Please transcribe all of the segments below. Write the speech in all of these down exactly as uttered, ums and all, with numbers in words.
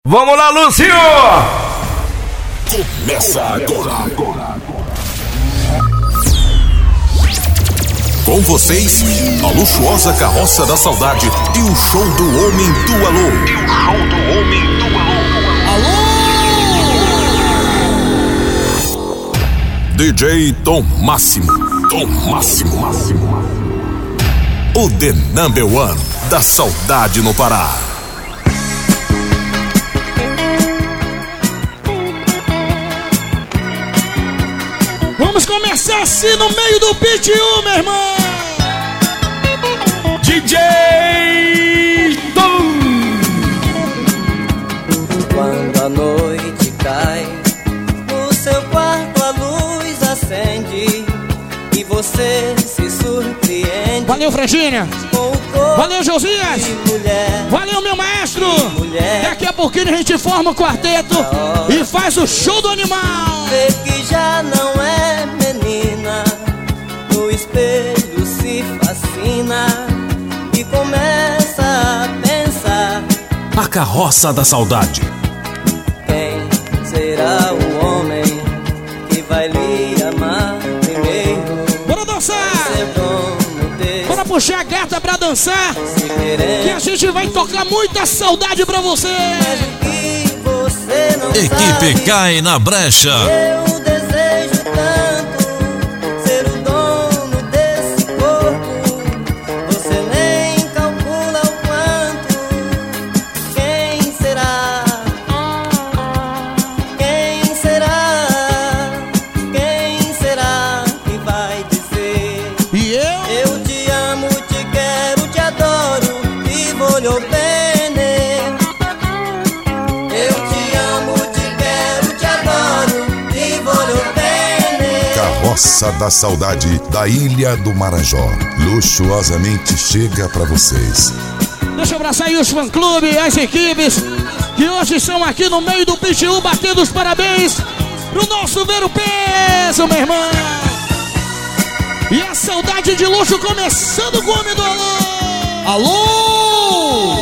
Vamos lá, Lúcio! Começa agora. agora. Com vocês, a luxuosa carroça da saudade e o show do Homem do Alô. E o show do Homem do Alô. Alô! D J Tom Máximo. Tom Máximo. Máximo. O The Number One da saudade no Pará. Vamos começar assim no meio do P T U, meu irmão! D J Tom! Quando a noite cai, no seu quarto a luz acende e você se surpreende. Valeu, Franginha! Valeu, Josias! Mulher, valeu, meu maestro! Mulher, daqui a pouquinho a gente forma o quarteto e faz o show do animal! vê que já não é menina, no espelho se fascina e começa a pensar: a carroça da saudade. quem será o homem que vai lhe amar primeiro? Bora dançar! Bora puxar a gata pra dançar, que a gente vai tocar muita saudade pra você. Mas o que você não Equipe sabe, cai na brecha. eu desejo tanto ser o dono desse corpo. Você nem calcula o quanto. Quem será? Quem será? Quem será que vai dizer? E eu? Eu te amo, te quero, te adoro e voglio bene. Eu te amo, te quero, te adoro e voglio bene. Carroça da Saudade da Ilha do Marajó luxuosamente chega pra vocês. Deixa eu abraçar aí os fã-clube, as equipes que hoje estão aqui no meio do P T U batendo os parabéns pro nosso Ver o Peso, meu irmão. E a saudade de luxo começando com o Homem do Alô. Alô!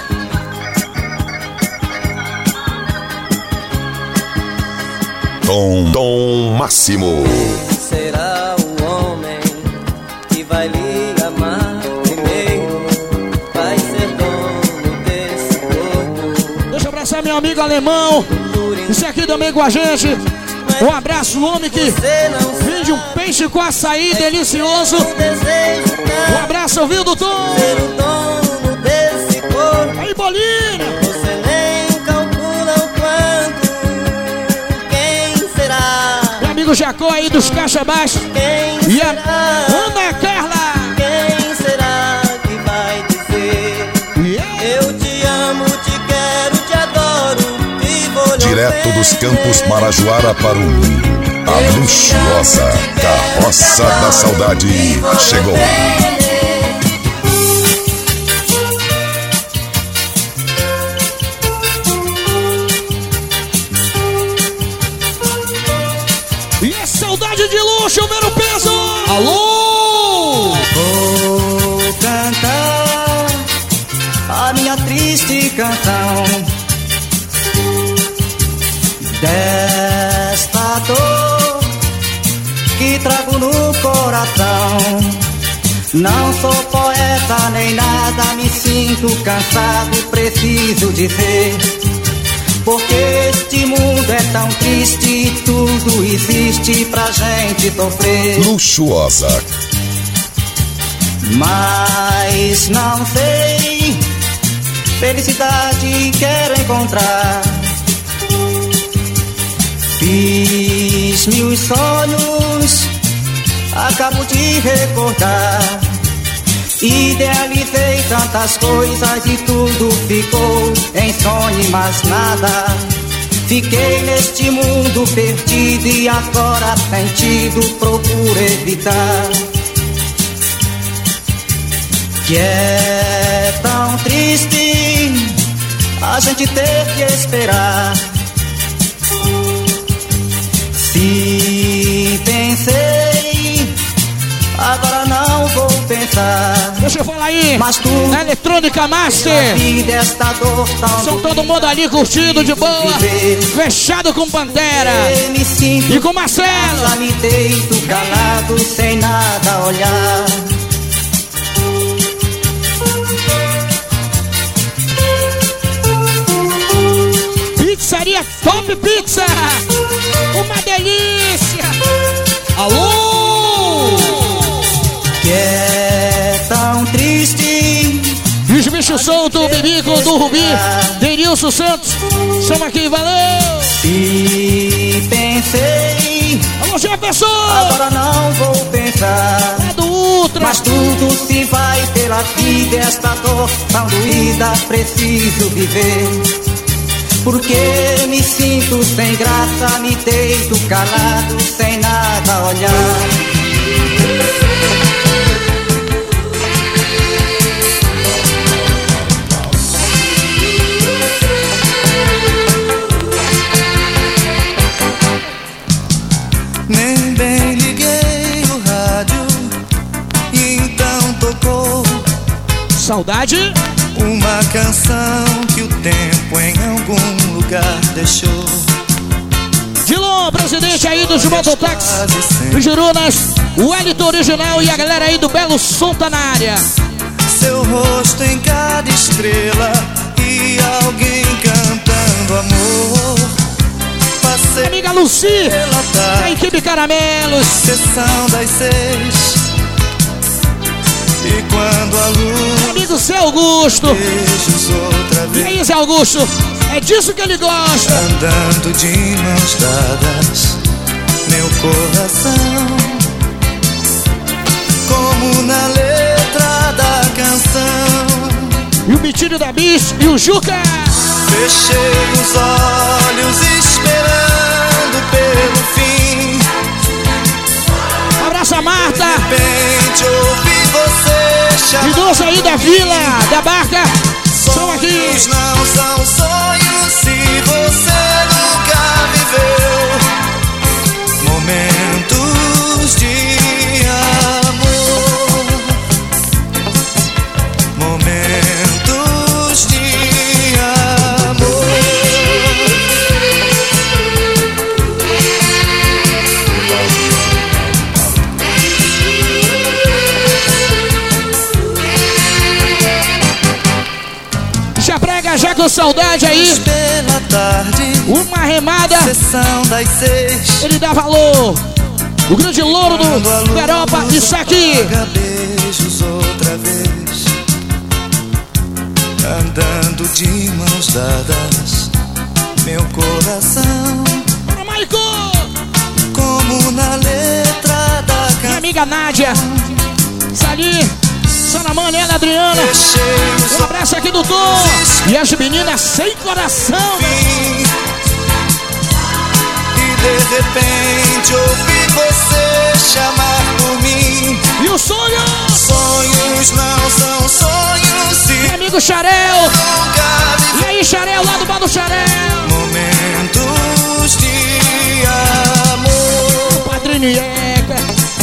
Tom, Tom Máximo. Será o homem que vai lhe amar primeiro, vai ser dono desse corpo. Deixa eu abraçar meu amigo alemão, isso aqui também com a gente. Um abraço, homem que vende um peixe com açaí delicioso. Um abraço, viu, doutor? Ser o dono desse corpo. Aí, bolinha! Você nem calcula o quanto. Quem será? Meu amigo Jacó aí dos Caixa Baixo. Quem E a será? Ana Carla. Quem será que vai dizer? Yeah. Eu te amo, te quero, te adoro e vou lhe Direto dos Campos Marajoara para o mundo, a luxuosa Carroça da Saudade chegou. E a saudade de luxo, ver o peso. Alô! Vou cantar a minha triste canção desta dor que trago no coração. Não sou poeta nem nada, me sinto cansado, preciso dizer. Porque este mundo é tão triste e tudo existe pra gente sofrer. Luxuosa. Mas não sei, felicidade quero encontrar. Fiz mil sonhos, acabo de recordar. Idealizei tantas coisas e tudo ficou em sonho e mais nada. Fiquei neste mundo perdido e agora sentido procuro evitar. Que é tão triste a gente ter que esperar. Se pensei, agora não vou pensar. pensar. Deixa eu falar aí. Mas tu, na Eletrônica Master, vida, esta dor tão são todo mundo ali curtindo de boa. viver. Fechado com Pantera Eu me sinto e com Marcelo. já me deito calado, sem nada olhar. Pizzaria Top Pizza, uma delícia. Alô! Que é tão triste. E os bichos soltos, o Bibico do Rubi, Denilson Santos, chama aqui, valeu! E pensei, Alô, Jefferson! agora não vou pensar. É do Ultra. Mas tudo se vai pela vida, esta dor tão doída, preciso viver. Porque me sinto sem graça, me deito calado, sem nada olhar. Nem bem liguei o rádio e então tocou Saudade. uma canção que o tempo em algum lugar deixou. Dilon, presidente aí dos Mototáxi, Quase sempre dos Jurunas, o Wellington original e a galera aí do Belo Som tá na área. seu rosto em cada estrela e alguém cantando amor. Passei Amiga Lucy, pela da tarde, equipe Caramelos. sessão das seis, e quando a luz Amigo Zé Augusto. beijos outra E vez, aí, Zé Augusto? É disso que ele gosta. andando de mãos dadas, meu coração, como na letra da canção. E o Bitinho da Bis e o Juca. Fechei os olhos esperando pelo fim. Abraço a Marta. De repente ouvi você chamar. Idoso aí da Vila, da Barca. São aqui. Sonhos não são sonhos se você nunca viveu momentos de amor, momentos de amor. Já prega já com saudade aí. Pela tarde, Uma remada. sessão das seis, Ele dá valor. O grande louro do Garopa, isso aqui. apaga beijos outra vez, andando de mãos dadas, meu coração, Bora, Maico. como na letra da Minha canção. amiga Nádia. Sali. Sanamana, ela, Adriana. Fechei os Um abraço aqui do Tom. E as meninas sem coração. fim, e de repente ouvi você chamar por mim. E o sonho. Sonhos não são sonhos se Meu amigo Xarel. nunca vi E aí, Xarel, lá do bar do Xarel. momentos de amor, Padrinho Ieca.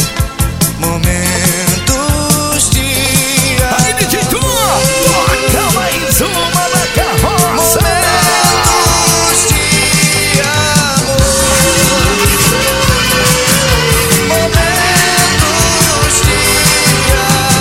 momentos de amor, Toca mais uma na carroça. momentos de amor, momentos de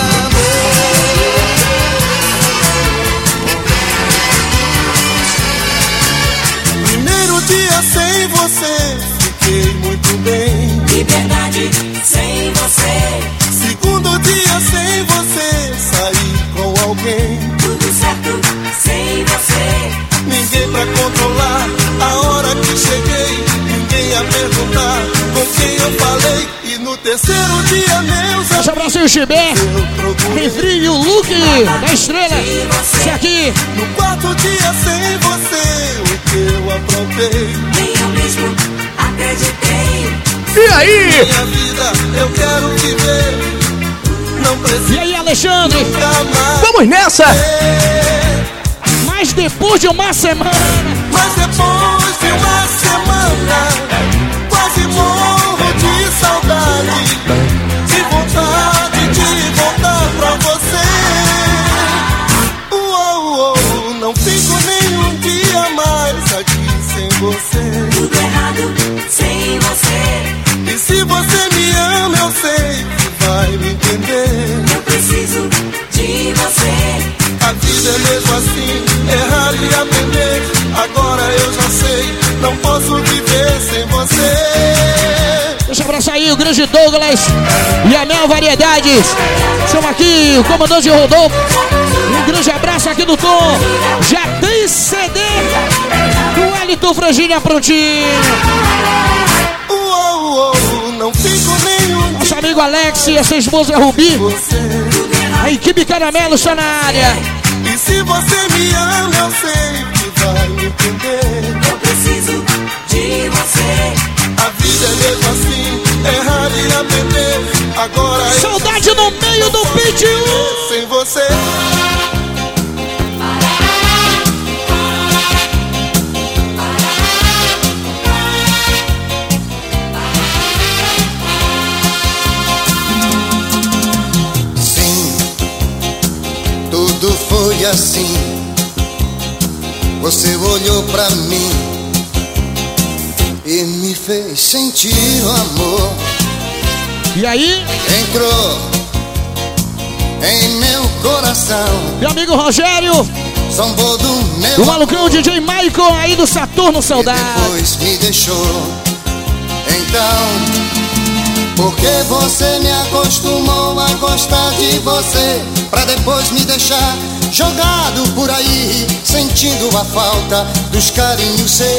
amor. Primeiro dia sem você, fiquei muito bem. Liberdade sem você, Segundo dia sem você, saí com alguém. tudo certo sem você. Ninguém pra controlar a hora que cheguei. Ninguém a perguntar com quem eu falei. E no terceiro dia, meus Deixa amigos, o Chibé. eu procurei. Refri e o Luke da Estrela. Isso aqui. No quarto dia sem você, o que eu aprontei. Nem eu mesmo acreditei. E aí? Minha vida eu quero viver. Não preciso E aí, Alexandre? mais. Vamos nessa! ter. Mas depois de uma semana. Mas depois de uma semana, quase morro de saudade, de vontade de voltar pra abraço aí, o grande Douglas e a Mel Variedades. Estamos aqui, o comandante Rodolfo. Um grande abraço aqui do Tom. Já tem C D do Wellington Frangília prontinho. Uou, uou, não fico nenhum. Nosso amigo Alex e a sua esposa Rubi. A equipe Caramelo está na área. E se você me ama, eu sei que vai me entender. Eu preciso de você. A vida é mesmo assim, errar e aprender. Agora eu Saudade no meio do P um. sem você. Tudo foi assim. Você olhou pra mim e me fez sentir o amor. E aí? Entrou em meu coração. Meu amigo Rogério, Zombou do meu o malucão D J Michael aí do Saturno Saudade. E depois me deixou. Então, por que você me acostumou a gostar de você, pra depois me deixar jogado por aí, sentindo a falta dos carinhos seus?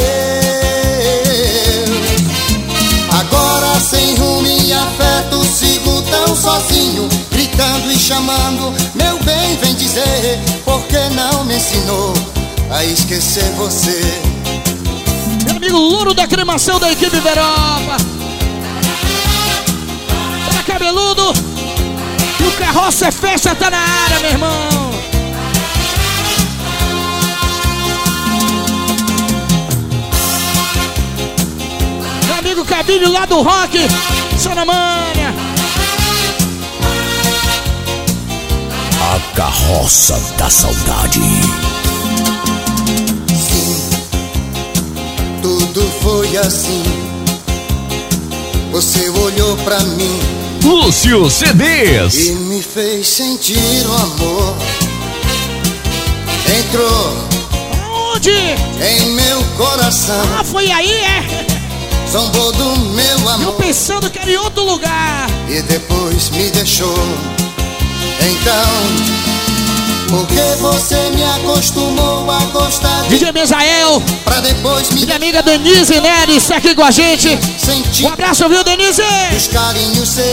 Agora sem rumo e afeto, sigo tão sozinho, gritando e chamando, meu bem, vem dizer, por que não me ensinou a esquecer você? Meu amigo Louro da cremação da equipe Veropa. Para cabeludo. E o Carroça é Festa tá na área, meu irmão. Meu amigo Cabinho lá do Rock. Sonamanha. A Carroça da Saudade. Tudo foi assim. Você olhou pra mim, Lúcio C Ds. e me fez sentir o amor. Entrou Onde? em meu coração. Ah, foi aí, é? Zombou do meu Eu amor pensando que era em outro lugar. e depois me deixou. Então, por que você me acostumou a gostar de D J Mesael, pra depois me minha amiga Denise Neres, está aqui com a gente. sentir Um abraço, viu, Denise? os carinhos seus?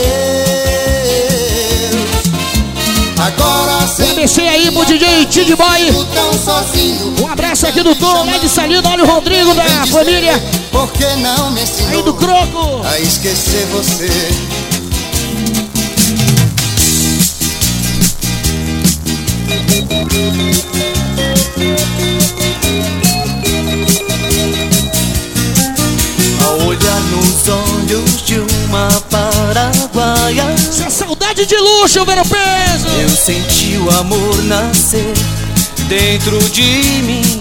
Agora sem Comecei aí pro D J Tid Boy. sigo tão sozinho. Um abraço aqui do Tom, lá de Salino. Olha o Rodrigo da Vem dizer, família por que não me ensinou aí do Croco. a esquecer você? Ao olhar nos olhos de uma paraguaia, Isso é saudade de luxo, Vero Peso. eu senti o amor nascer dentro de mim.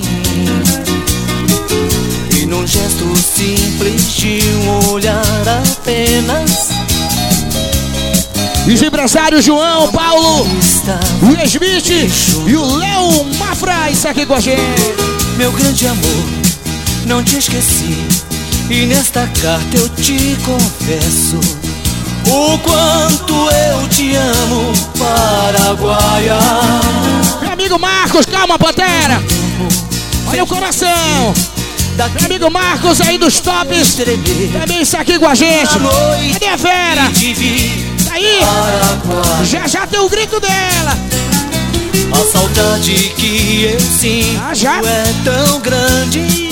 E num gesto simples de um olhar apenas, Os empresários João, Paulo, está o Smith e o Léo Mafra está aqui com a gente. meu grande amor, não te esqueci. E nesta carta eu te confesso o quanto eu te amo, Paraguaia. Meu amigo Marcos, calma, Pantera. Olha o coração. Meu amigo Marcos aí dos tops também está aqui com a gente. Cadê a Vera? Tá aí? Já já tem o grito dela. A saudade que eu sinto Ah, já? é tão grande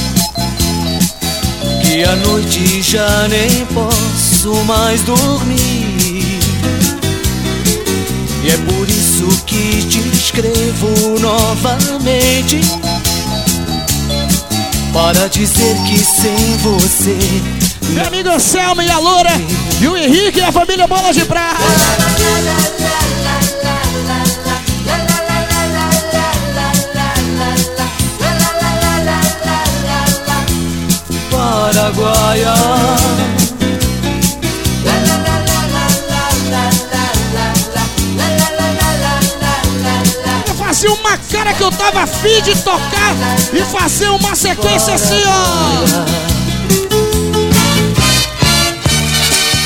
que à noite já nem posso mais dormir. E é por isso que te escrevo novamente, para dizer que sem você Meu amigo Anselmo e a Loura e o Henrique e a família Bola de Prata. Paraguaia. Eu fazia uma cara que eu tava afim de tocar e fazer uma sequência assim, ó.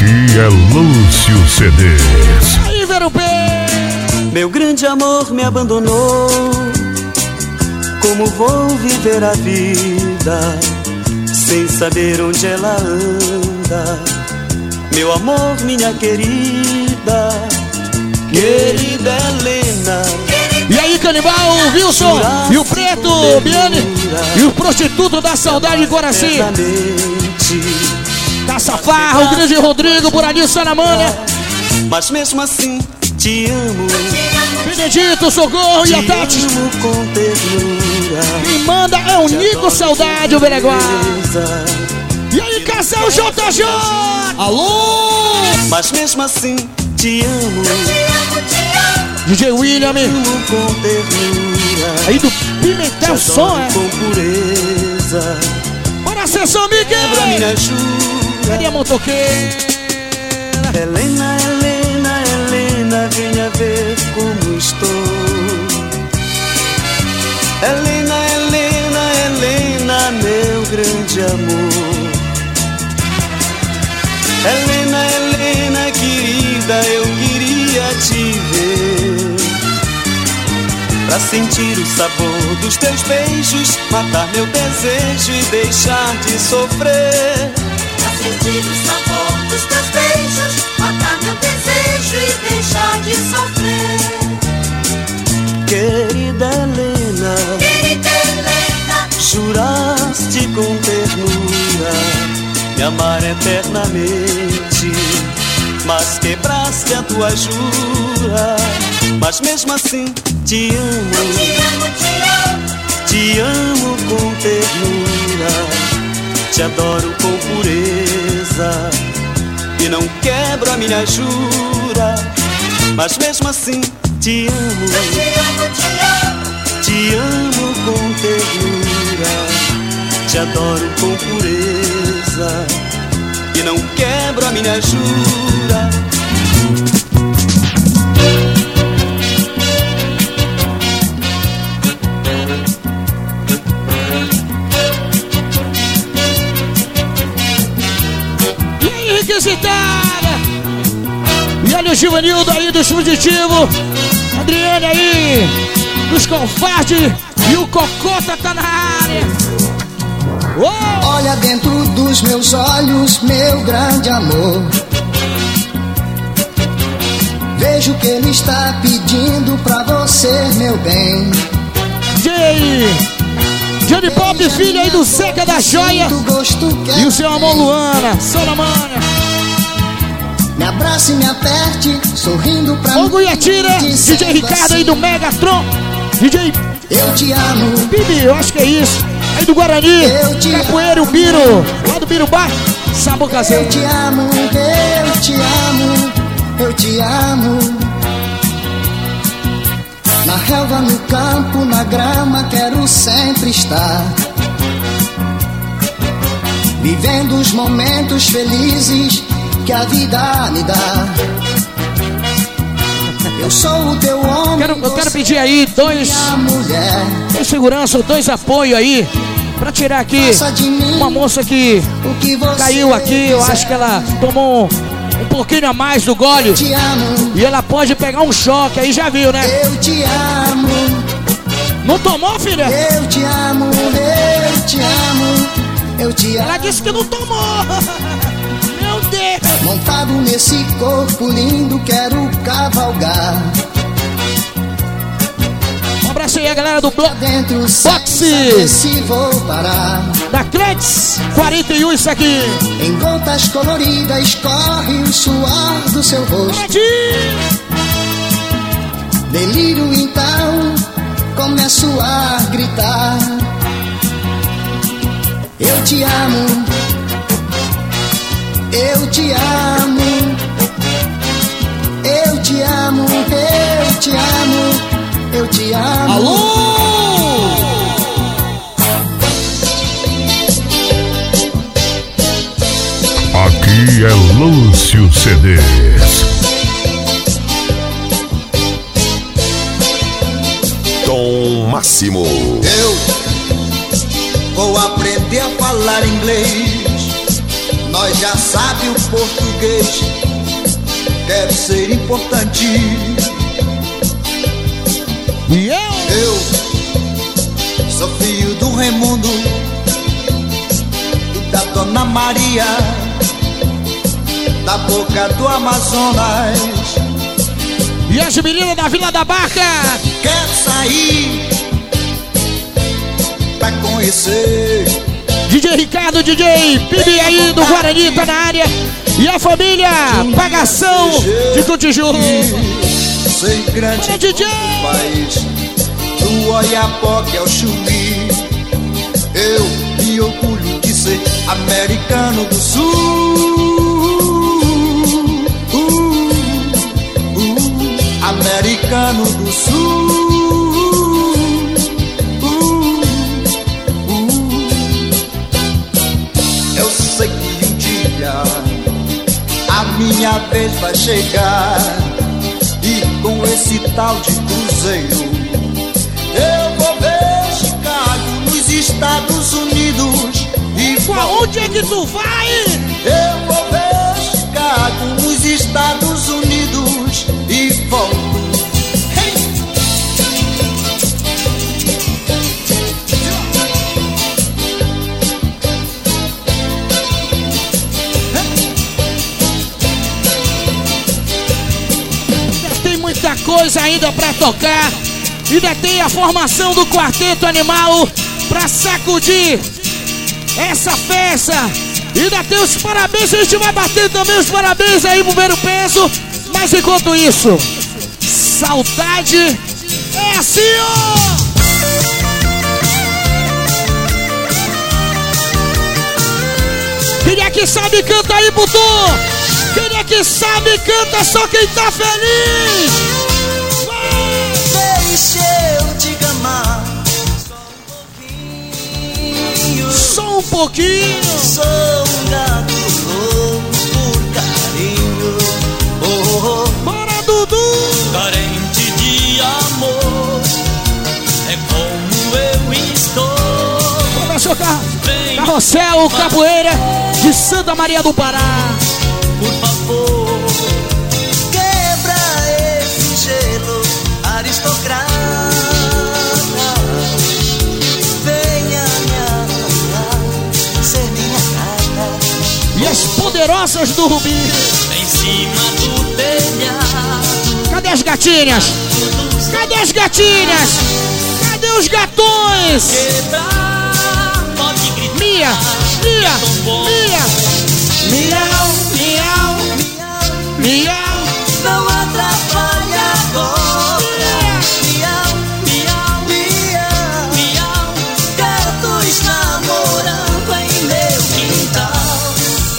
Aqui é Lúcio C Ds. Aí, Vero P. Meu grande amor me abandonou. Como vou viver a vida sem saber onde ela anda? Meu amor, minha querida, querida Helena. E aí, Canibal, o Wilson e o Preto, o Biane e o prostituto da saudade de Coraci. Caça-Farra, o grande Rodrigo, por ali, Sanamanha. Mas mesmo assim, te amo. Benedito, Socorro e a Tati. Quem manda é o Nico Saudade, o Bereguá. E aí, casal J J. Alô? Mas mesmo assim, te amo. D J William. Com ternura. Aí do Pimentel Som, é? Com pureza. Bora a sessão, Miguel. Cadê a motoqueira? Helena, Helena, Helena, venha ver como estou. Helena, Helena, Helena, meu grande amor. Helena, Helena, querida, eu queria te ver, pra sentir o sabor dos teus beijos, matar meu desejo e deixar de sofrer. Pra sentir o sabor dos teus beijos, matar meu desejo e deixar de sofrer. Querida Helena, Querida Helena, juraste com ternura me amar eternamente, mas quebraste a tua jura. Mas mesmo assim te amo, te amo, te amo, te amo com ternura, te adoro com pureza e não quebro a minha jura. Mas mesmo assim te amo, te amo, te amo, te amo com ternura, te adoro com pureza e não quebro a minha jura. E aí, requisitada? E olha o Givanildo aí dos Fugitivos. Adriane aí dos Confarte. E o Cocota tá na área. Uou! Olha dentro dos meus olhos, meu grande amor. Vejo que ele está pedindo pra você, meu bem. J. Johnny Pop, filho aí do Seca da Joia. E o seu amor Luana, Solamanha. Me abrace e me aperte, sorrindo pra mim. O Guiatira, D J Ricardo aí do Megatron. D J Eu te amo. Bibi, eu acho que é isso. Aí do Guarani, Capoeira, o Biro, lá do Birubá, Sabocazeiro. Eu te amo, eu te amo, eu te amo. Na relva, no campo, na grama, quero sempre estar. Vivendo os momentos felizes que a vida me dá. Eu sou o teu homem. Quero, eu quero pedir aí dois, dois segurança, dois apoio aí, pra tirar aqui uma moça que, que caiu aqui. Eu acho que ela tomou um, um pouquinho a mais do gole e ela pode pegar um choque aí, já viu, né? Eu te amo. Não tomou, filha? Eu te amo, eu te amo, eu te amo. Ela disse que não tomou. Meu Deus. Montado nesse corpo lindo, quero cavalgar. Um abraço aí a galera do Bloco Boxe se vou parar. Da Cledes quarenta e um, isso aqui. Em gotas coloridas corre o suor do seu rosto. Delírio então, começo a gritar. Eu te amo, eu te amo, eu te amo, eu te amo, eu te amo. Alô! Aqui é Lúcio C Ds. Tom Máximo. Eu vou aprender a falar inglês. Nós já sabe o português, deve ser importante. E eu? Eu sou filho do Raimundo e da Dona Maria, da boca do Amazonas. E as meninas da Vila da Barca? Quero sair pra conhecer D J Ricardo, D J Pibi aí do Guarani tá na área. E a família Pagação de Cotijuru. Sei grande Olha, D J país do Oiapoque ao Chuí. Eu me orgulho de ser americano do Sul. uh, uh, Americano do Sul. A minha vez vai chegar, e com esse tal de cruzeiro eu vou ver Chicago nos Estados Unidos. E pra onde é que tu vai? Eu vou ver Chicago nos Estados Unidos e volto. Muita coisa ainda pra tocar. Ainda tem a formação do Quarteto Animal pra sacudir essa festa. Ainda tem os parabéns. A gente vai bater também os parabéns aí pro Ver o Peso. Mas enquanto isso, saudade é assim, ó. Quem é que sabe canta aí, Butu? Quem é que sabe canta só quem tá feliz? Deixa eu te amar só um pouquinho. Só um pouquinho. Sou um gato louco por carinho. Oh, oh. Bora, Dudu. Carente de amor, é como eu estou. Começou o carro. Carrossel Capoeira de Santa Maria do Pará. Por favor, quebra esse gelo aristocrata. Venha me amar, ser minha gata. E as poderosas do Rubi. Em cima do telhado. Cadê as gatinhas? Cadê as gatinhas? Cadê os gatões? Quebrar, pode gritar. Mia, Mia, Mia. Miau, miau, miau, miau. Não atrapalha agora. Miau, miau, miau, miau. Gatos namorando em meu quintal.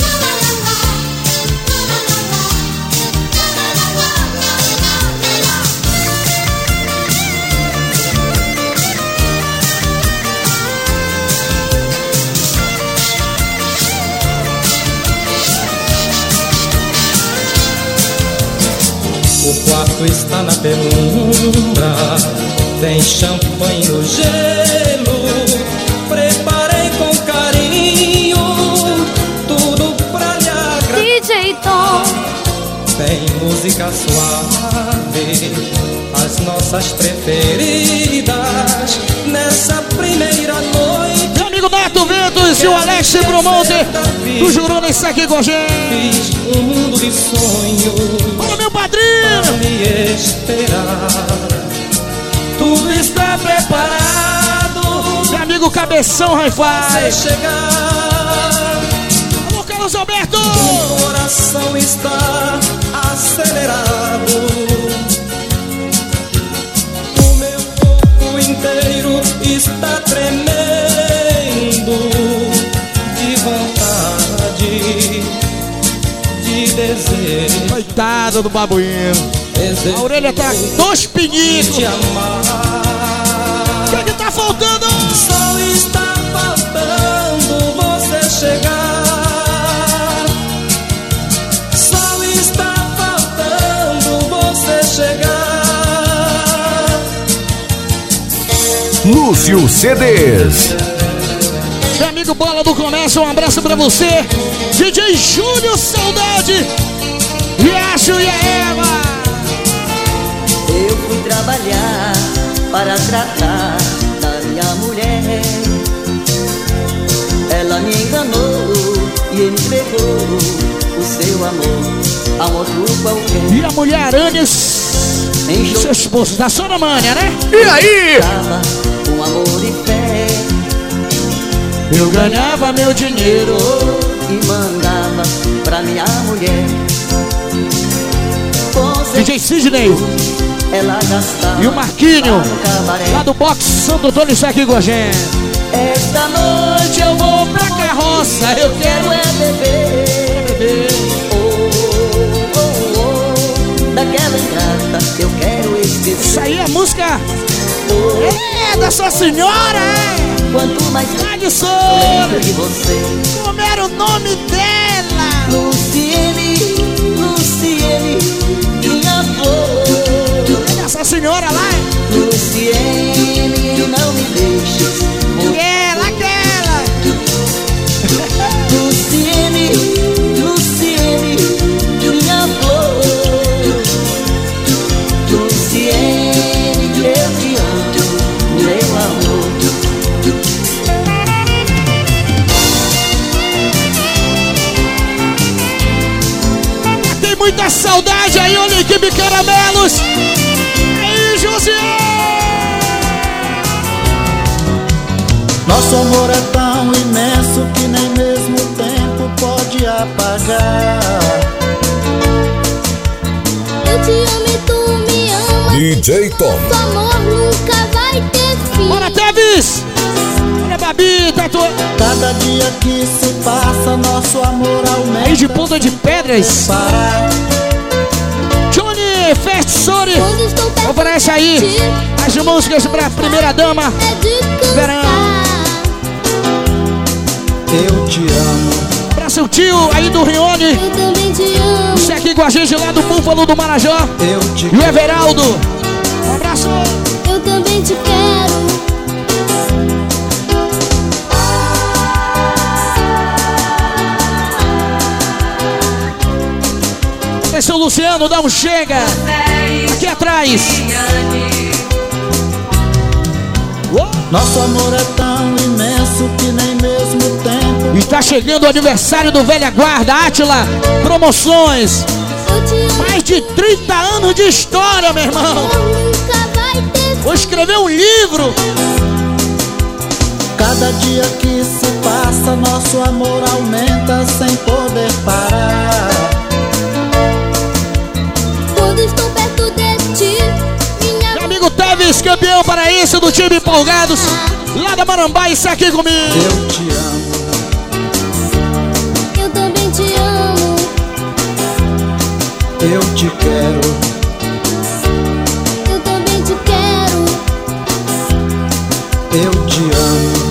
O quarto está na penumbra, tem champanhe no gelo. Preparei com carinho tudo pra lhe agradar. D J Tom. Tem música suave, as nossas preferidas nessa primeira noite. Meu amigo Neto Ventos e o Alex Promonte do Juruna está aqui com a gente. Fiz um mundo de sonho. Olha, meu padrinho. Pra me esperar, tudo está preparado. Meu amigo Cabeção Hi-Fi. Você chegar. Alô, Carlos Alberto. O coração está acelerado. O meu corpo inteiro está tremendo de vontade, de desejo. Coitado do babuíno. A orelha tá dois pinitos. De amar. O que é que tá faltando? Só está faltando você chegar. Só está faltando você chegar. Lúcio C Ds. amigo Bola do Comércio, um abraço pra você. D J Júnior Saudade, Riacho e a Eva. Eu fui trabalhar para tratar da minha mulher. Ela me enganou e entregou o seu amor a um outro qualquer. E a mulher Aranes, seu esposo da Sona Mania, né? E aí? Com amor e fé, eu ganhava meu dinheiro e mandava pra minha mulher. D J Sidney ela gastava e o Marquinho lá do box Santo Antônio, isso aqui com a gente. Esta noite eu vou pra carroça, eu quero é beber, beber. Oh, oh, oh, daquela ingrata eu quero esquecer. Isso aí é música oh, é da sua senhora, é? Quanto mais tarde sou de você. Como era o nome dela? Luciene, Luciene, minha flor. Essa senhora lá, é? Luciene, não me deixes. Aquela, aquela. Luciene, Luciene, minha flor. Luciene, eu te amo, meu amor. Tem muita saudade aí, olha a equipe Caramelos. Aí, José. Nosso amor é tão imenso que nem mesmo o tempo pode apagar. Eu te amo e tu me amas. D J Tom. Nosso amor nunca vai ter fim. Bora, Teves! Olha, Babi, tá tu... Cada dia que se passa, nosso amor aumenta. Aí de Ponta de Pedras. Parar. Johnny Festsori oferece aí as músicas pra primeira dama. É Verão. Eu te amo. Pra seu tio aí do Rione. Eu também te amo. Você aqui com a gente lá do Búfalo do Marajó. Eu te E o Everaldo. Um abraço. Eu também te quero. Esse é o Luciano, dá um chega. Aqui atrás. Nosso amor é tão imenso que nem mesmo o tempo. E tá chegando o aniversário do Velha Guarda, Átila Promoções. Mais de trinta anos de história, meu irmão. Vou escrever um livro. Cada dia que se passa, nosso amor aumenta sem poder parar. Quando estou perto de ti, minha Meu amigo Teves, campeão paraense do time Empolgados, lá da Marambá, está aqui comigo. Eu te amo. Eu também te amo. Eu te quero. Eu também te quero. Eu te amo.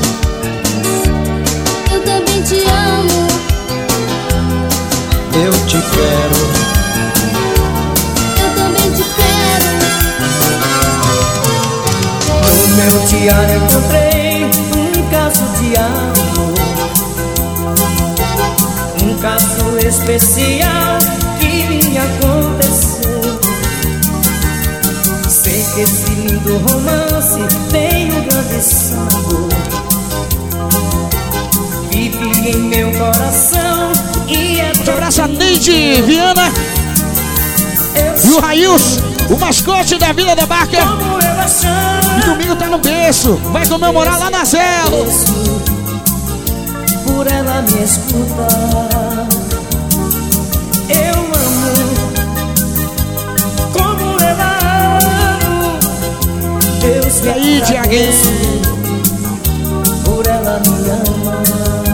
Eu também te amo. Eu te quero. Eu também te quero. No meu diário eu encontrei um caso de amor, um caso especial que me aconteceu. Sei que esse lindo romance tem um grande sabor. Vive em meu coração e é Um abraço a Neide Viana e o Rails, o mascote da Vila da Barca. como eu a chamo. E domingo tá no berço, vai comemorar lá na Zelo. Por ela me escutar, eu amo como eu a amo. Deus E aí, Tiaguinho? por ela me ama.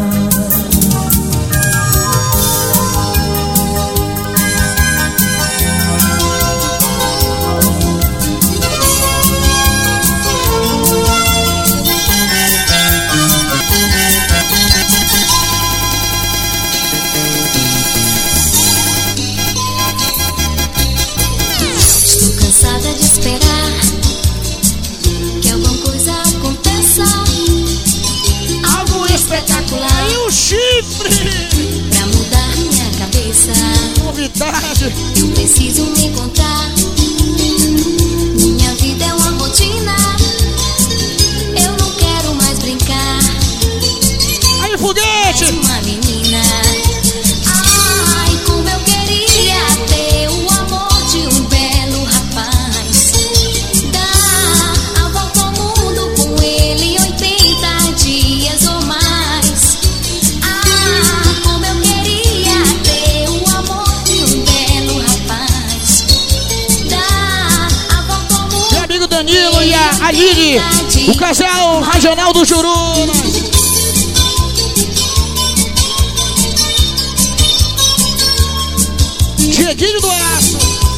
Estou cansada de esperar que alguma coisa aconteça. Algo espetacular. chifre. Pra mudar minha cabeça, novidade. Eu preciso me encontrar. Minha vida é uma rotina. Eu não quero mais brincar. Aí, foguete! Uma menina. Ai, como eu queria ter o amor de um belo rapaz. Dar a volta ao mundo com ele oitenta dias ou mais. Ah, como eu queria ter o amor de um belo rapaz. Dar a volta ao mundo. Meu amigo Danilo e a Aline, o casal regional do Juruna. Dieguinho do Aço.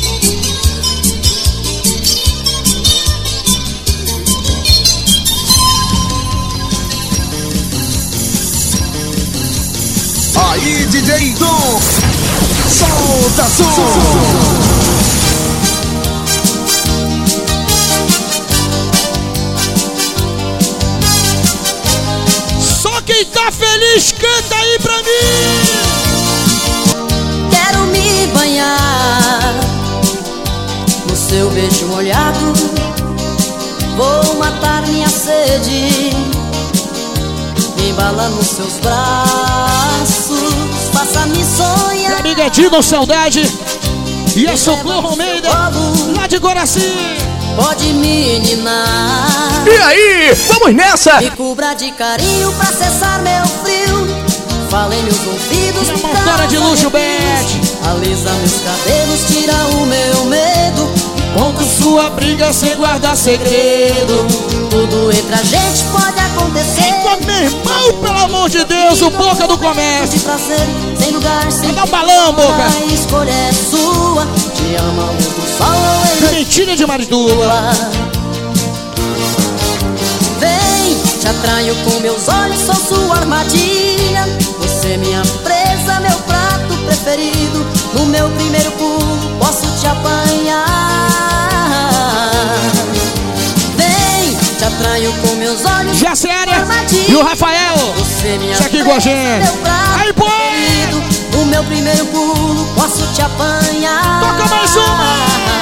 Aí, D J Dom, solta som. Só quem tá feliz canta aí pra mim. Quero me banhar no seu beijo molhado. Vou matar minha sede, embalando nos seus braços. Faça-me sonhar. Meu amigo Edino Saudade e a Socorro Almeida, lá de Guaraci. Pode me ninar. E aí, vamos nessa! Me cubra de carinho pra cessar meu frio. Fale meus ouvidos. Na motora de luxo, Beth. Alisa meus cabelos, tira o meu medo. Conta sua briga sem guardar segredo. Tudo entre a gente pode acontecer. Eita, meu irmão, pelo amor de Deus, o Boca do Comércio. De prazer, sem lugar, sem dá um balão, Boca. A escolha é sua. Te ama muito sol. Mentira de Maridula. Vem, te atraio com meus olhos, sou sua armadilha. Você minha presa, meu prato preferido. No meu primeiro pulo, posso te apanhar. Vem, te atraio com meus olhos. Jaciária e o Rafael. Você minha isso aqui com a gente. Aí, pô! No meu primeiro pulo, posso te apanhar. Toca mais uma!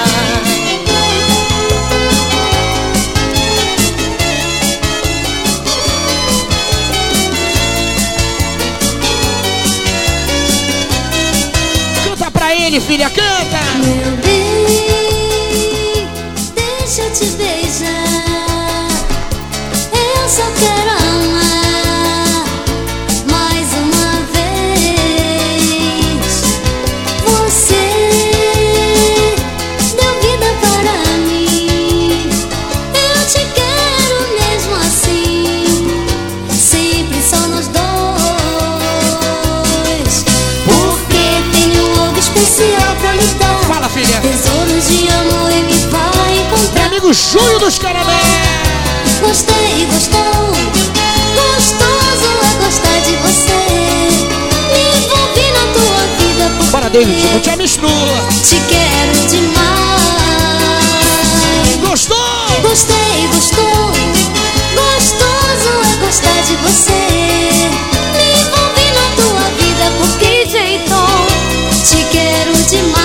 Pra ele, filha, canta! Meu bem, deixa eu te beijar. Eu só quero amar mais uma vez. Você deu vida para mim. Eu te quero mesmo assim. Sempre só nós dois. Especial pra lhe dar. Fala, filha. Tesouros de amor e me vai encontrar. Meu amigo Júlio dos Caramelos. Gostei, gostou. Gostoso é gostar de você. Me envolvi na tua vida porque bora, David, não te mistura. Te quero demais. Gostou? Gostei, gostou. Gostoso é gostar de você. Me envolvi na tua vida porque jeito. Te quero demais.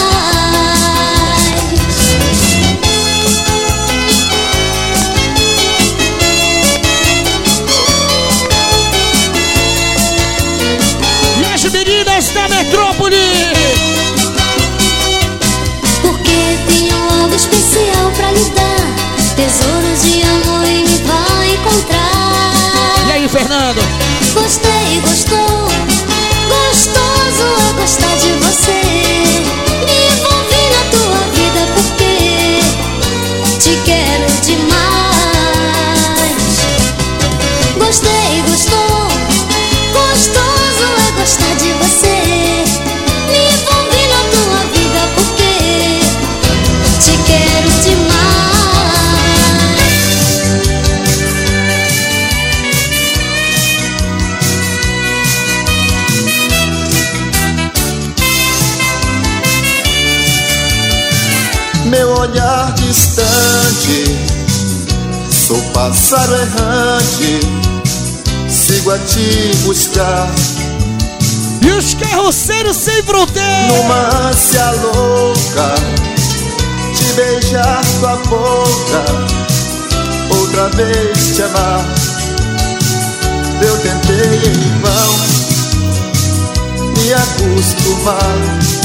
E as meninas da metrópole. Porque tenho algo especial pra lhe dar. Tesouros de amor e me vai encontrar. E aí, Fernando? Gostei, gostou. Gostoso é gostar de você. Me envolvi na tua vida porque te quero demais. Gostei, gostou. Gostoso é gostar de você. Me envolvi na tua vida porque te quero demais. Meu olhar distante, sou pássaro errante, sigo sigo a te buscar. E os carroceiros sem fronteira. Numa ânsia louca, te beijar tua boca, outra vez te amar. Eu tentei em vão me acostumar,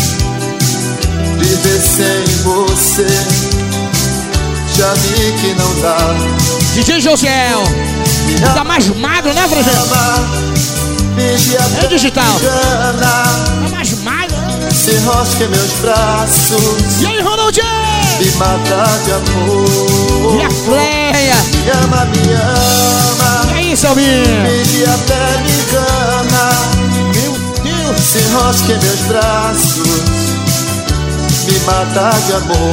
viver sem você, já vi que não dá. D J Josiel, tá mais magro, né, Frangel? É digital. Tá mais magro. Se enrosca em meus braços. E aí, Ronaldinho? Me mata de amor. E a Cleia? Me ama, me ama. E aí, Salvinho? Me até me engana. Meu Deus. Se enrosca em meus braços. Me mata de amor.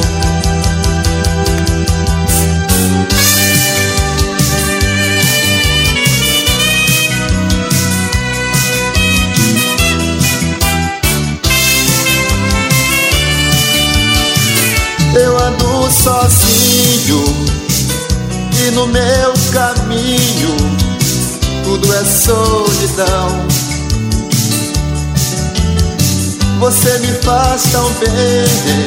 Eu ando sozinho e no meu caminho tudo é solidão. Você me faz tão bem,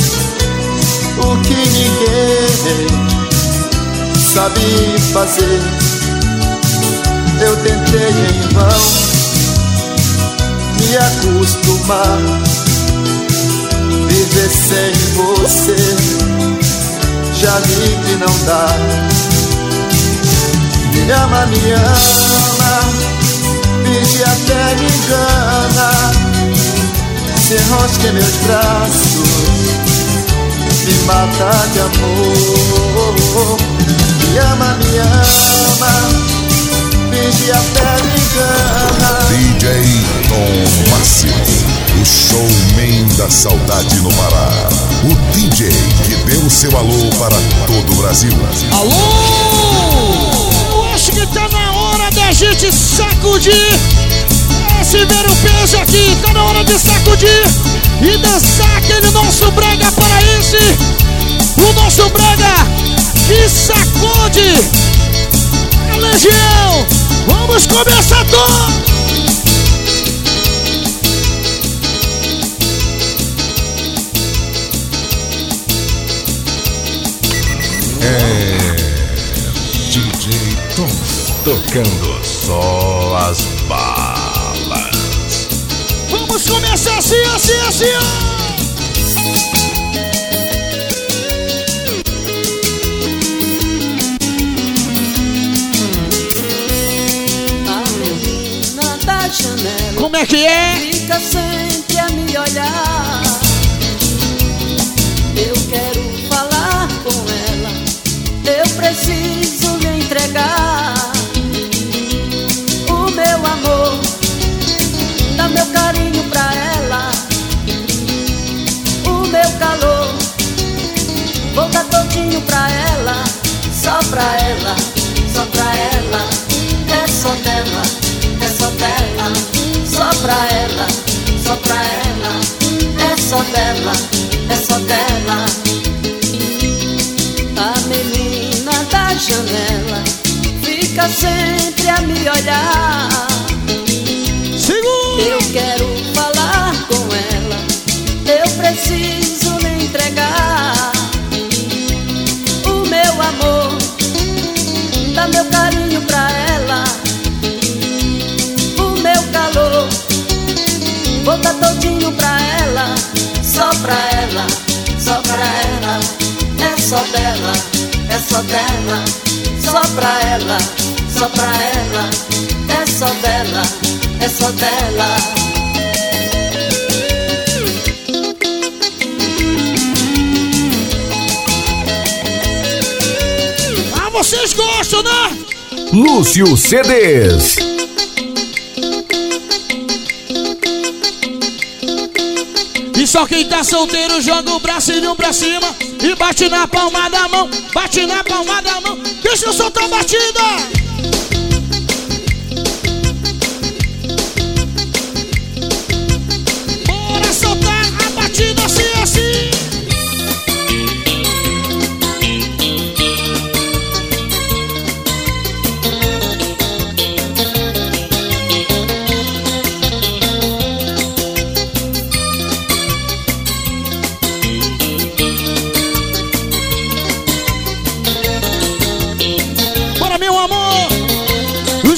o que ninguém sabe fazer. Eu tentei em vão me acostumar, viver sem você, já vi que não dá. Me ama, me ama, finge até me engana. Se enrosca em meus braços, me mata de amor. Me ama, me ama, finge até me engana. D J Tom Máximo, o showman da saudade no Pará. O D J que deu o seu alô para todo o Brasil. Alô! Eu acho que tá na hora da gente sacudir esse ver o peso aqui. Tá na hora de sacudir e dançar aquele nosso brega paraense. O nosso brega que sacode a legião. Vamos começar todo! É D J Tom tocando só as balas. Vamos começar assim, assim, assim, ó. A menina da janela, como é que é? fica sempre a me olhar. Eu quero falar com ela, eu preciso lhe entregar o meu amor, dar meu carinho pra ela, o meu calor, vou dar todinho pra ela, só pra ela, só pra ela, é só dela, é só dela, só pra ela, só pra ela, é só dela, é só dela. A menina da janela fica sempre a me olhar. Segura! Eu quero falar com ela, eu preciso lhe entregar o meu amor, dar meu carinho pra ela, o meu calor, vou dar todinho pra ela, só pra ela, só pra ela, é só dela, é só dela, só pra ela, só pra ela, é só dela, é só dela. Ah, vocês gostam, né? Lúcio C Ds. E só quem tá solteiro joga o bracinho pra cima e bate na palma da mão, bate na palma da mão. Deixa eu soltar a batida. Bora soltar a batida assim, assim.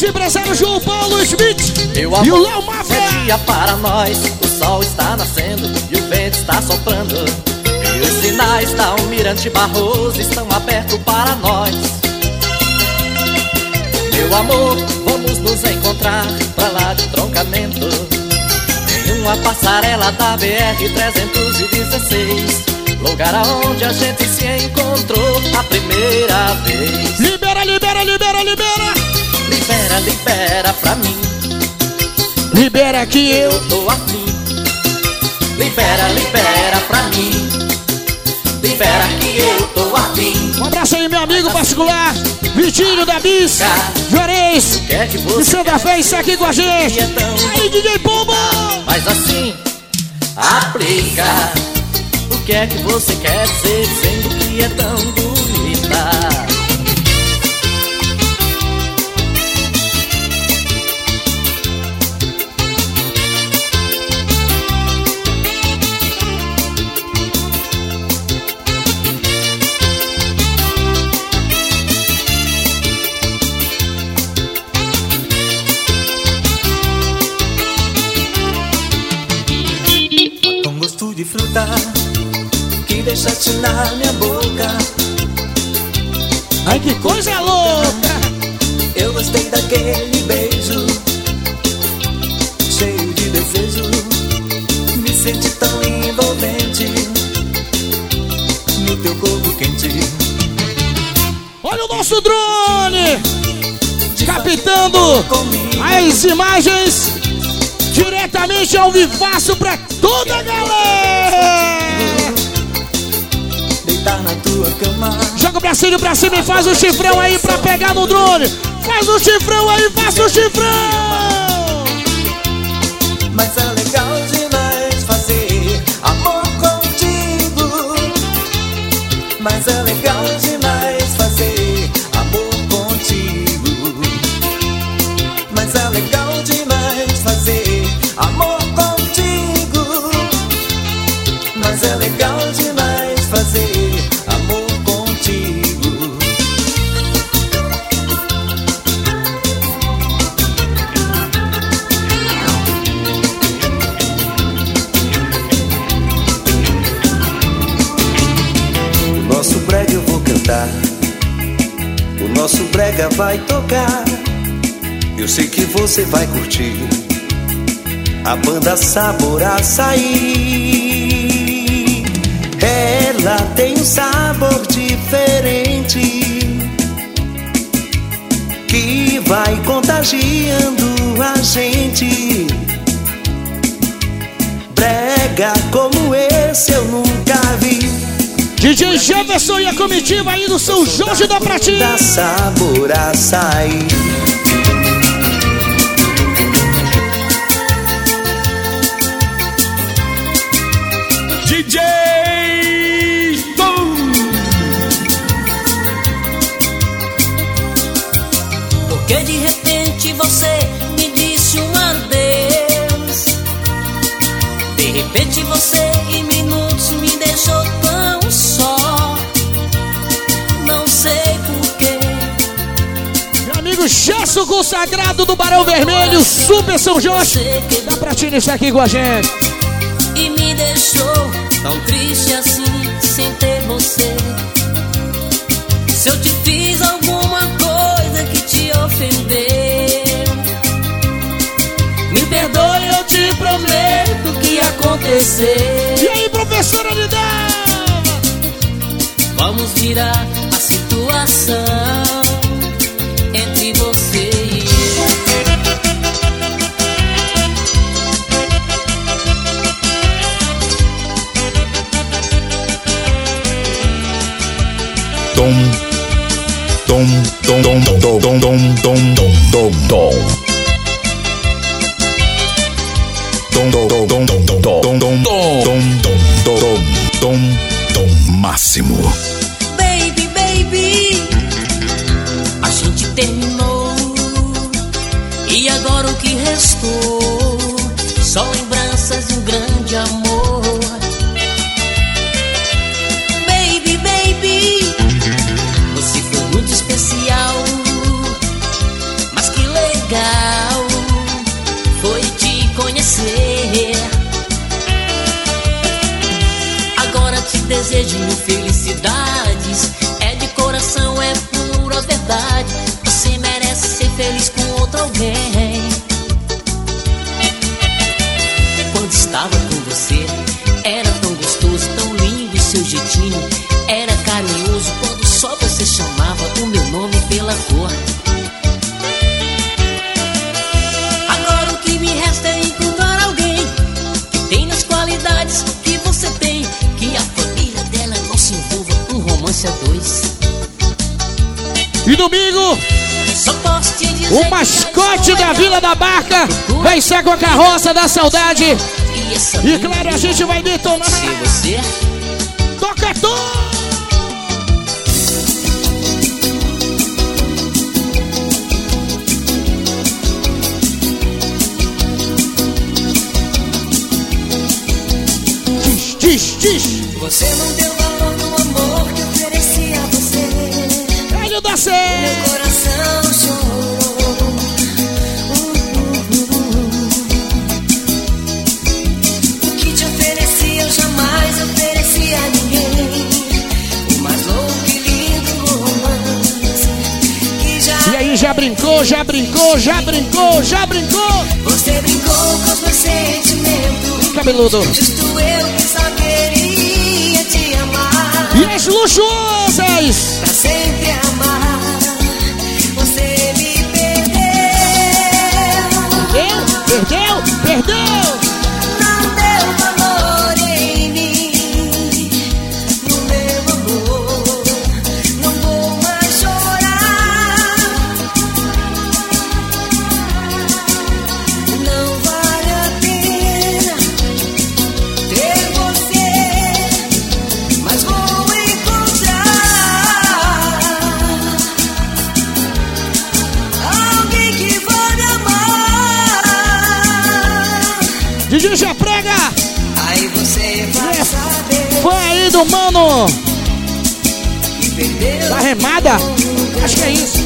empresário João Paulo Smith Meu e o amor, Léo Mafia. é dia para nós, o sol está nascendo e o vento está soprando. E os sinais da Almirante Barroso estão abertos para nós. Meu amor, vamos nos encontrar pra lá de troncamento, em uma passarela da B R trezentos e dezesseis, lugar aonde a gente se encontrou a primeira vez. Libera, libera, libera, libera. Libera, libera pra mim. Libera que eu tô afim. Libera, libera pra mim. Libera que eu tô afim. Um abraço aí, meu amigo particular Vitinho da Bis, Juarez de Santa Fé, está aqui com a gente. Aí, D J Pombo. Mas assim, aplica. O que é que você quer dizer dizendo que é tão bonita? De fruta que deixaste na minha boca. Ai, que coisa louca! Eu gostei daquele beijo, cheio de desejo. Me senti tão envolvente no teu corpo quente. Olha o nosso drone captando as imagens diretamente ao vivaço pra toda a galera. Deitar na tua cama. Joga o bracinho pra cima e faz o chifrão aí pra pegar no drone. Faz o chifrão aí, faz o chifrão. Mas é legal demais fazer amor contigo. Mas é legal demais fazer amor contigo. Mas é legal demais fazer amor contigo. Mas é legal demais fazer amor contigo. O nosso brega eu vou cantar, o nosso brega vai tocar. Eu sei que você vai curtir a banda Sabor Açaí. Ela tem um sabor diferente que vai contagiando a gente. Brega como esse eu nunca vi. D J Jefferson e a comitiva aí do São Jorge da Pratinha. Da Sabor Açaí. D J Tom. Porque de repente você me disse um adeus. De repente você em minutos me deixou tão só. Não sei porquê. Meu amigo Gesso consagrado do Barão Vermelho, Super São Jorge da Pratinha está aqui com a gente. E me deixou tão triste assim, sem ter você. Se eu te fiz alguma coisa que te ofendeu, me perdoe, eu te prometo que aconteceu. E aí, professora Lidá? Vamos virar a situação entre você e eu. Tom, tom, tom, tom, tom, tom, tom, tom, tom, tom, tom. Tom, tom, tom, tom, tom, tom, tom, tom, tom, tom, tom, tom, tom máximo. Baby, baby, a gente terminou. E agora o que restou? Só lembranças de um grande amor. Baby, baby, você foi muito especial. Mas que legal. daquela cor. Agora o que me resta é encontrar alguém que tem as qualidades que você tem, que a família dela não se envolva com romance a dois. E domingo, só posso te dizer o mascote da Vila da Barca vai ser com a carroça da saudade. E claro, a gente vai detonar. Se você toca tudo. Diz, diz, diz. Você não deu valor no amor que ofereci a você. Velho da Sé. Meu coração chorou. O que te ofereci eu jamais ofereci a ninguém. O mais louco e lindo romance que já... E aí, já brincou, já brincou, já brincou, já brincou. Você brincou com os meus sentimentos. Cabeludo. Justo eu que só queria te amar. E as luxuosas. Pra sempre amar. Você me perdeu. Perdeu, perdeu, perdeu. Não deu valor em mim. No meu amor. Não vou mais chorar. Não vale a pena ter você, mas vou encontrar alguém que vai me amar. Didi já prega. Aí você vai saber Foi aí do mano que perdeu da remada. Acho que é isso.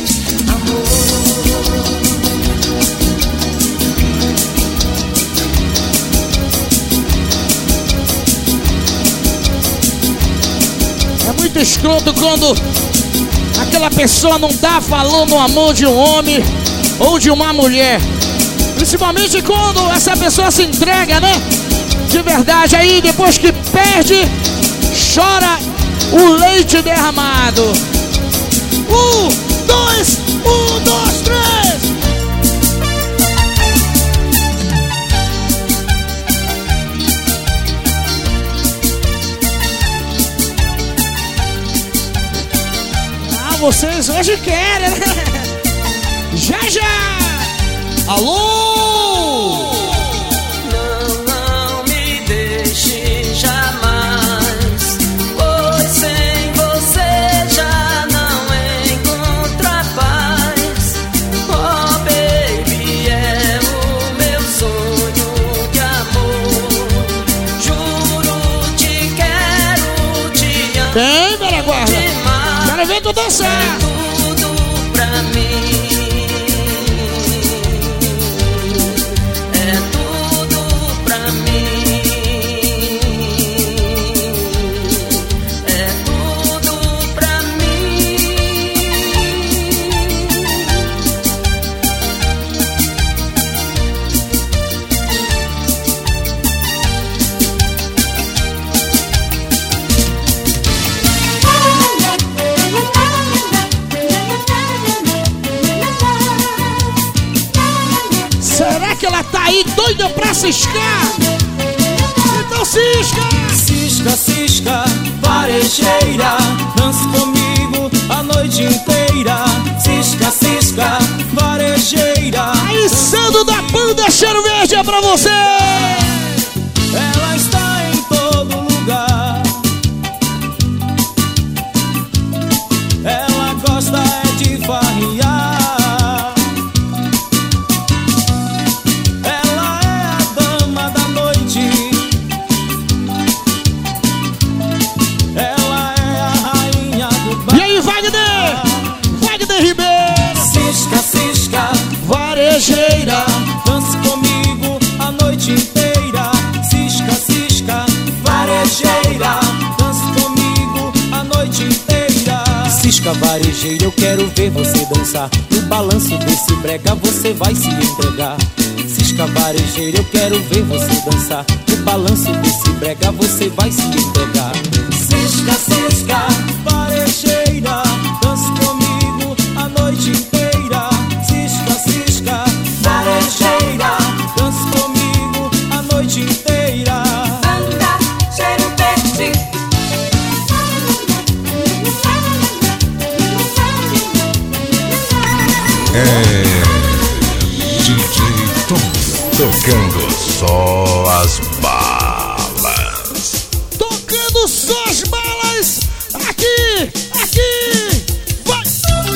É muito escroto quando aquela pessoa não dá valor no amor de um homem ou de uma mulher. Principalmente quando essa pessoa se entrega, né? De verdade, aí depois que perde, chora o leite derramado. Um, dois, um, dois, três. Ah, vocês hoje querem, né? Já, já! Alô! Não, não me deixe jamais, pois sem você já não encontro a paz. Oh baby, é o meu sonho de amor. Juro, te quero, te amo. Tem, velha guarda. Quero ver tu dançar. É tudo pra mim. Aí doida pra ciscar. Então cisca. Cisca, cisca, varejeira, dance comigo a noite inteira. Cisca, cisca, varejeira. Aí Sandro da banda Cheiro Verde é pra você. Ela está em todo lugar. Ela gosta é de farriar. Varejeira, dance comigo a noite inteira. Cisca, cisca, varejeira, dance comigo a noite inteira. Cisca, varejeira, eu quero ver você dançar. No balanço desse brega você vai se entregar. Cisca, varejeira, eu quero ver você dançar. No balanço desse brega você vai se entregar. Cisca, cisca, varejeira, dance comigo a noite É D J Tom tocando só as balas. Tocando só as balas. Aqui, aqui. Vai.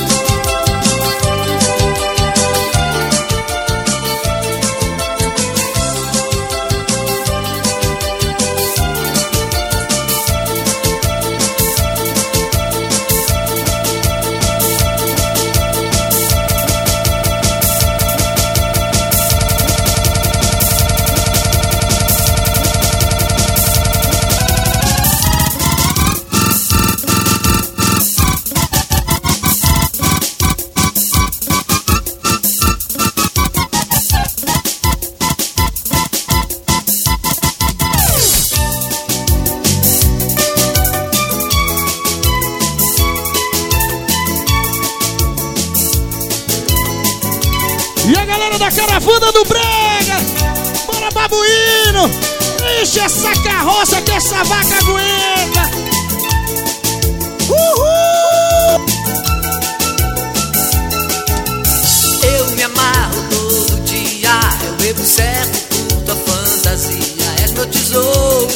E a galera da caravana do Brega, bora babuíno, enche essa carroça que essa vaca aguenta. Uhul! Eu me amarro todo dia, eu bebo certo, curto a fantasia, és meu tesouro.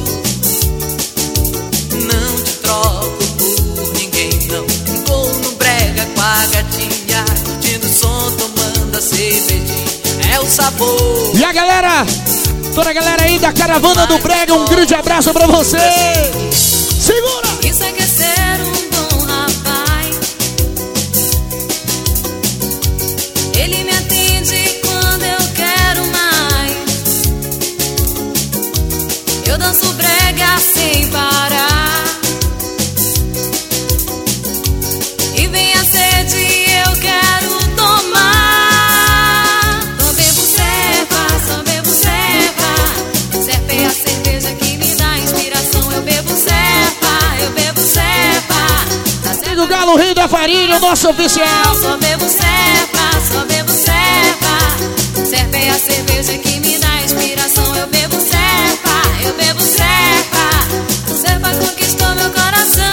Não te troco por ninguém, não. Vou no Brega com a gatinha, curtindo o som, tomando a cervejinha, é o sabor. E a galera, toda a galera aí da caravana do Brega, um grande abraço pra você. Segura! Isso é que é ser um bom rapaz. Ele me atende quando eu quero mais. Eu danço brega sem parar. E vem a sede, eu quero tomar. Só bebo serva, só bebo serva. Serva é a cerveja que me dá inspiração. Eu bebo serva, eu bebo serva. Rei do Galo, Rei da Farinha, o nosso oficial. Só bebo serva, só bebo serva. Serva é a cerveja que me dá inspiração. Eu bebo serva, eu bebo serva. Serva conquistou meu coração.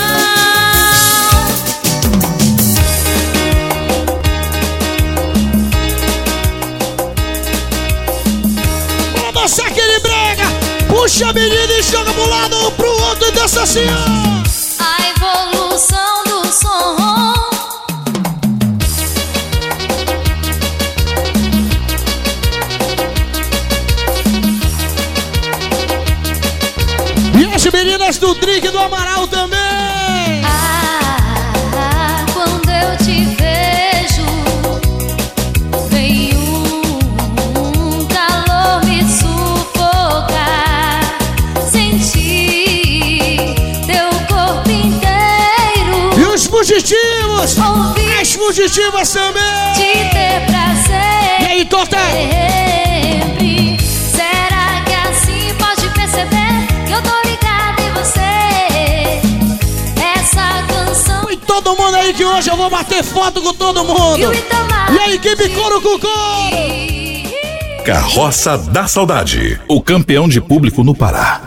Bora dançar aquele Brega. Puxa a menina e joga pro lado, um pro outro e dança assim, ó. A evolução do som. E as meninas do Drink do Amaral também. Ah, quando eu te vejo, vem um calor me sufocar. Sentir teu corpo inteiro. E os fugitivos, ouvir as fugitivas também. te ter prazer. E aí, Tota? Sempre. Será que assim pode perceber que eu tô ligada em você? Essa canção. E todo mundo aí que hoje eu vou bater foto com todo mundo. E o Itamar. E a equipe Coro com Coro. Carroça da Saudade, o campeão de público no Pará.